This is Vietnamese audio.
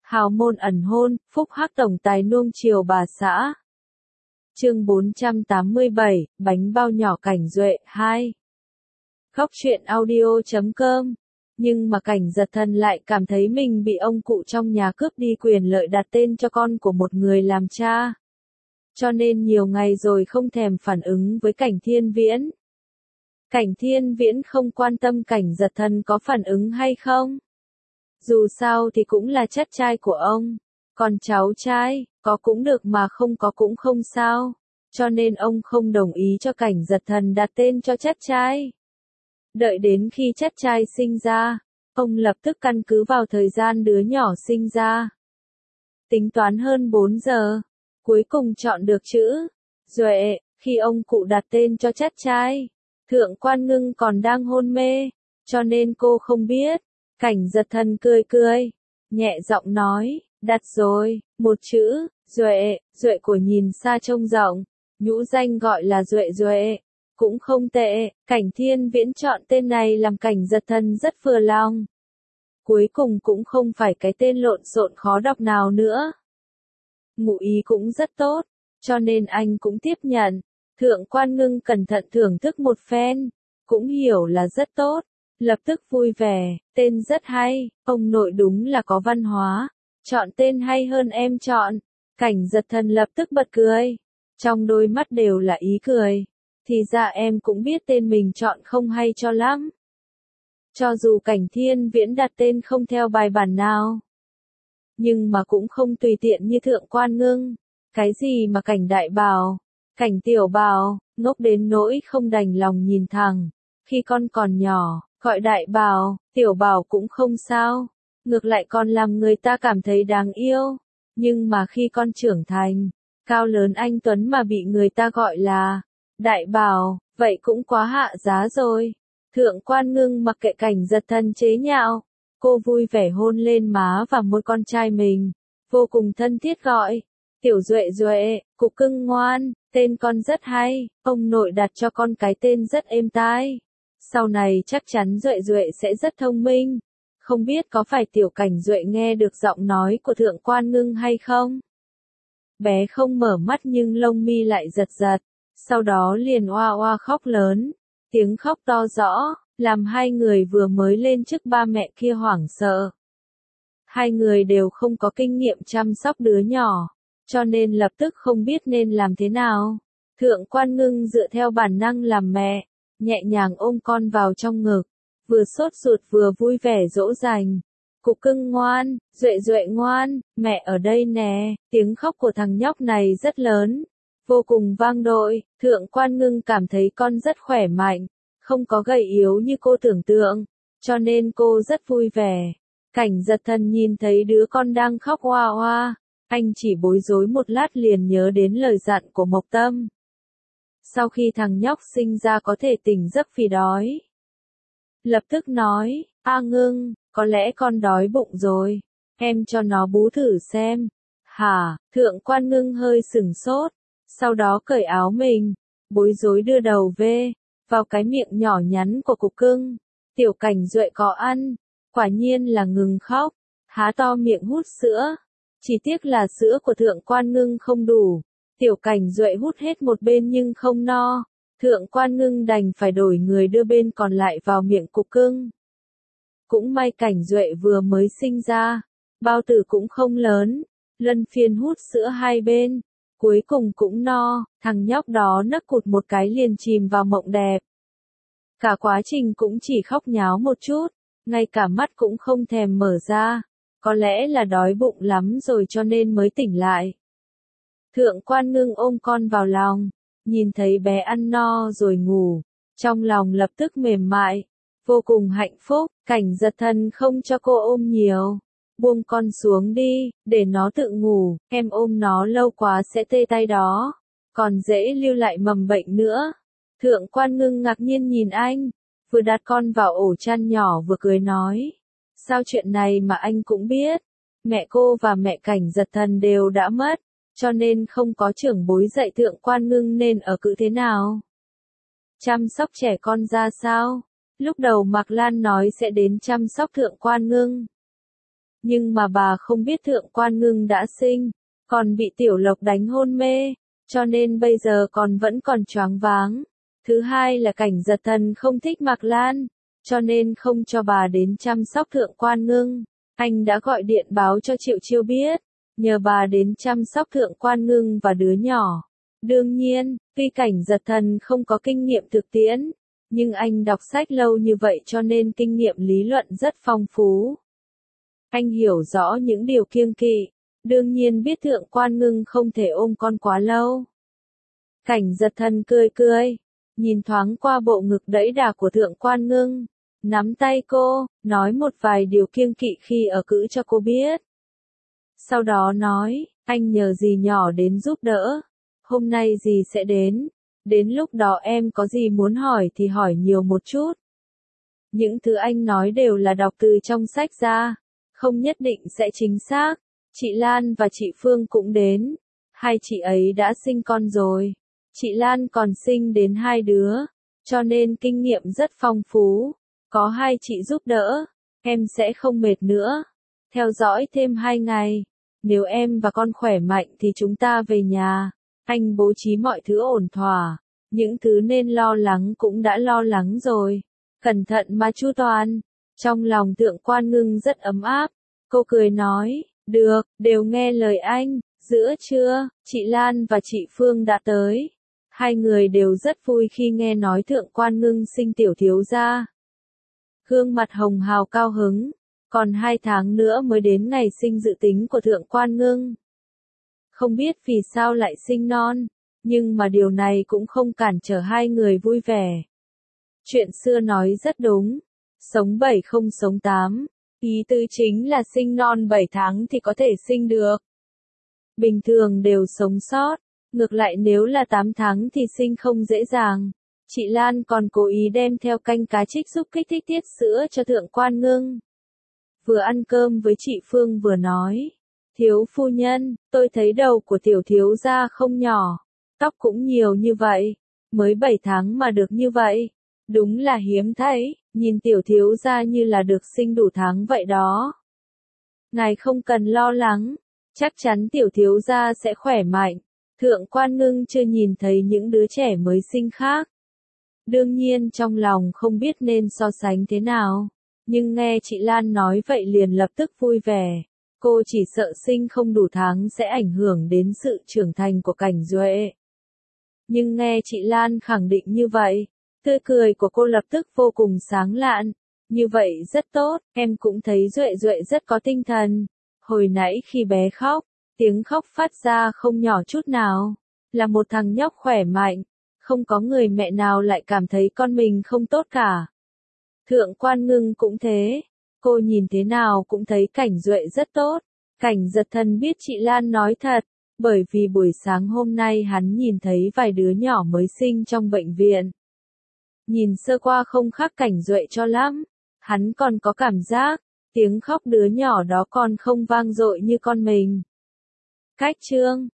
Hào môn ẩn hôn, phúc hắc tổng tài nuông chiều bà xã. Chương 487, bánh bao nhỏ Cảnh Duệ 2. Khóc chuyện audio.com. Nhưng mà Cảnh Giật Thần lại cảm thấy mình bị ông cụ trong nhà cướp đi quyền lợi đặt tên cho con của một người làm cha. Cho nên nhiều ngày rồi không thèm phản ứng với Cảnh Thiên Viễn. Cảnh Thiên Viễn không quan tâm Cảnh Giật Thần có phản ứng hay không. Dù sao thì cũng là chất trai của ông. Còn cháu trai, có cũng được mà không có cũng không sao. Cho nên ông không đồng ý cho Cảnh Giật Thần đặt tên cho chất trai. Đợi đến khi chất trai sinh ra, ông lập tức căn cứ vào thời gian đứa nhỏ sinh ra. Tính toán hơn 4 giờ, cuối cùng chọn được chữ Duệ. Khi ông cụ đặt tên cho chất trai, Thượng Quan Ngưng còn đang hôn mê, cho nên cô không biết. Cảnh Giật Thần cười cười, nhẹ giọng nói, đặt rồi, một chữ, Duệ. Duệ của nhìn xa trông rộng, nhũ danh gọi là Duệ Duệ, cũng không tệ. Cảnh Thiên Viễn chọn tên này làm Cảnh Giật Thần rất vừa lòng. Cuối cùng cũng không phải cái tên lộn xộn khó đọc nào nữa. Ngụ ý cũng rất tốt, cho nên anh cũng tiếp nhận. Thượng Quan Ngưng cẩn thận thưởng thức một phen, cũng hiểu là rất tốt. Lập tức vui vẻ, tên rất hay, ông nội đúng là có văn hóa, chọn tên hay hơn em chọn. Cảnh Giật Thần lập tức bật cười, trong đôi mắt đều là ý cười, thì ra em cũng biết tên mình chọn không hay cho lắm. Cho dù Cảnh Thiên Viễn đặt tên không theo bài bản nào, nhưng mà cũng không tùy tiện như Thượng Quan Ngưng. Cái gì mà Cảnh Đại Bảo, Cảnh Tiểu Bảo, ngốc đến nỗi không đành lòng nhìn thẳng. Khi con còn nhỏ, gọi Đại Bảo, Tiểu Bảo cũng không sao, ngược lại còn làm người ta cảm thấy đáng yêu. Nhưng mà khi con trưởng thành, cao lớn anh tuấn mà bị người ta gọi là Đại Bảo, vậy cũng quá hạ giá rồi. Thượng Quan Ngưng mặc kệ Cảnh Giật Thần chế nhạo, cô vui vẻ hôn lên má và môi con trai mình, vô cùng thân thiết gọi, Tiểu Duệ Duệ, cục cưng ngoan, tên con rất hay, ông nội đặt cho con cái tên rất êm tai. Sau này chắc chắn Duệ Duệ sẽ rất thông minh. Không biết có phải Tiểu Cảnh Duệ nghe được giọng nói của Thượng Quan Ngưng hay không? Bé không mở mắt nhưng lông mi lại giật giật, sau đó liền oa oa khóc lớn. Tiếng khóc to rõ, làm hai người vừa mới lên chức ba mẹ kia hoảng sợ. Hai người đều không có kinh nghiệm chăm sóc đứa nhỏ, cho nên lập tức không biết nên làm thế nào. Thượng Quan Ngưng dựa theo bản năng làm mẹ, nhẹ nhàng ôm con vào trong ngực, vừa sốt ruột vừa vui vẻ dỗ dành. Cục cưng ngoan, Duệ Duệ ngoan, mẹ ở đây nè. Tiếng khóc của thằng nhóc này rất lớn, vô cùng vang dội. Thượng Quan Ngưng cảm thấy con rất khỏe mạnh, không có gầy yếu như cô tưởng tượng, cho nên cô rất vui vẻ. Cảnh Giật Thần nhìn thấy đứa con đang khóc oa oa, anh chỉ bối rối một lát liền nhớ đến lời dặn của Mộc Tâm. Sau khi thằng nhóc sinh ra có thể tỉnh giấc vì đói. Lập tức nói, A Ngưng, có lẽ con đói bụng rồi, em cho nó bú thử xem. Hả? Thượng Quan Ngưng hơi sửng sốt, sau đó cởi áo mình, bối rối đưa đầu về vào cái miệng nhỏ nhắn của cục cưng. Tiểu Cảnh Duệ có ăn, quả nhiên là ngừng khóc, há to miệng hút sữa. Chỉ tiếc là sữa của Thượng Quan Ngưng không đủ. Tiểu Cảnh Duệ hút hết một bên nhưng không no. Thượng Quan Ngưng đành phải đổi người đưa bên còn lại vào miệng cục cưng. Cũng may Cảnh Duệ vừa mới sinh ra, bao tử cũng không lớn, luân phiên hút sữa hai bên, cuối cùng cũng no. Thằng nhóc đó nấc cụt một cái liền chìm vào mộng đẹp. Cả quá trình cũng chỉ khóc nháo một chút, ngay cả mắt cũng không thèm mở ra, có lẽ là đói bụng lắm rồi cho nên mới tỉnh lại. Thượng Quan Ngưng ôm con vào lòng, nhìn thấy bé ăn no rồi ngủ, trong lòng lập tức mềm mại, vô cùng hạnh phúc. Cảnh Giật Thần không cho cô ôm nhiều, buông con xuống đi, để nó tự ngủ, em ôm nó lâu quá sẽ tê tay đó, còn dễ lưu lại mầm bệnh nữa. Thượng Quan Ngưng ngạc nhiên nhìn anh, vừa đặt con vào ổ chăn nhỏ vừa cười nói, sao chuyện này mà anh cũng biết, mẹ cô và mẹ Cảnh Giật Thần đều đã mất, cho nên không có trưởng bối dạy Thượng Quan Ngưng nên ở cữ thế nào. Chăm sóc trẻ con ra sao? Lúc đầu Mạc Lan nói sẽ đến chăm sóc Thượng Quan Ngưng. Nhưng mà bà không biết Thượng Quan Ngưng đã sinh, còn bị Tiểu Lộc đánh hôn mê, cho nên bây giờ vẫn còn choáng váng. Thứ hai là Cảnh Giật Thần không thích Mạc Lan, cho nên không cho bà đến chăm sóc Thượng Quan Ngưng. Anh đã gọi điện báo cho Triệu Chiêu biết, nhờ bà đến chăm sóc Thượng Quan Ngưng và đứa nhỏ. Đương nhiên, tuy Cảnh Giật Thần không có kinh nghiệm thực tiễn, nhưng anh đọc sách lâu như vậy cho nên kinh nghiệm lý luận rất phong phú. Anh hiểu rõ những điều kiêng kỵ, đương nhiên biết Thượng Quan Ngưng không thể ôm con quá lâu. Cảnh Giật Thần cười cười, nhìn thoáng qua bộ ngực đẫy đà của Thượng Quan Ngưng, nắm tay cô, nói một vài điều kiêng kỵ khi ở cữ cho cô biết. Sau đó nói, anh nhờ dì nhỏ đến giúp đỡ, hôm nay dì sẽ đến lúc đó em có gì muốn hỏi thì hỏi nhiều một chút. Những thứ anh nói đều là đọc từ trong sách ra, không nhất định sẽ chính xác. Chị Lan và chị Phương cũng đến, hai chị ấy đã sinh con rồi. Chị Lan còn sinh đến 2 đứa, cho nên kinh nghiệm rất phong phú. Có hai chị giúp đỡ, em sẽ không mệt nữa. Theo dõi thêm 2 ngày, nếu em và con khỏe mạnh thì chúng ta về nhà. Anh bố trí mọi thứ ổn thỏa, những thứ nên lo lắng cũng đã lo lắng rồi. Cẩn thận mà chu toàn. Trong lòng Thượng Quan Ngưng rất ấm áp, cô cười nói, được, đều nghe lời anh. Giữa trưa, chị Lan và chị Phương đã tới. Hai người đều rất vui khi nghe nói Thượng Quan Ngưng sinh tiểu thiếu gia. Gương mặt hồng hào cao hứng, còn 2 tháng nữa mới đến ngày sinh dự tính của Thượng Quan Ngưng. Không biết vì sao lại sinh non, nhưng mà điều này cũng không cản trở hai người vui vẻ. Chuyện xưa nói rất đúng, sống 7 không sống 8, ý tứ chính là sinh non 7 tháng thì có thể sinh được. Bình thường đều sống sót, ngược lại nếu là 8 tháng thì sinh không dễ dàng. Chị Lan còn cố ý đem theo canh cá trích giúp kích thích tiết sữa cho Thượng Quan Ngưng. Vừa ăn cơm với chị Phương vừa nói, thiếu phu nhân, tôi thấy đầu của tiểu thiếu gia không nhỏ, tóc cũng nhiều như vậy, mới 7 tháng mà được như vậy, đúng là hiếm thấy, nhìn tiểu thiếu gia như là được sinh đủ tháng vậy đó. Ngài không cần lo lắng, chắc chắn tiểu thiếu gia sẽ khỏe mạnh. Thượng Quan Ngưng chưa nhìn thấy những đứa trẻ mới sinh khác. Đương nhiên trong lòng không biết nên so sánh thế nào, nhưng nghe chị Lan nói vậy liền lập tức vui vẻ. Cô chỉ sợ sinh không đủ tháng sẽ ảnh hưởng đến sự trưởng thành của Cảnh Duệ. Nhưng nghe chị Lan khẳng định như vậy, tươi cười của cô lập tức vô cùng sáng lạn. Như vậy rất tốt, em cũng thấy Duệ Duệ rất có tinh thần. Hồi nãy khi bé khóc, tiếng khóc phát ra không nhỏ chút nào. Là một thằng nhóc khỏe mạnh, không có người mẹ nào lại cảm thấy con mình không tốt cả. Thượng Quan Ngưng cũng thế, cô nhìn thế nào cũng thấy Cảnh Duệ rất tốt. Cảnh Giật Thần biết chị Lan nói thật, bởi vì buổi sáng hôm nay hắn nhìn thấy vài đứa nhỏ mới sinh trong bệnh viện. Nhìn sơ qua không khác Cảnh Duệ cho lắm, hắn còn có cảm giác, tiếng khóc đứa nhỏ đó còn không vang dội như con mình. Cách chương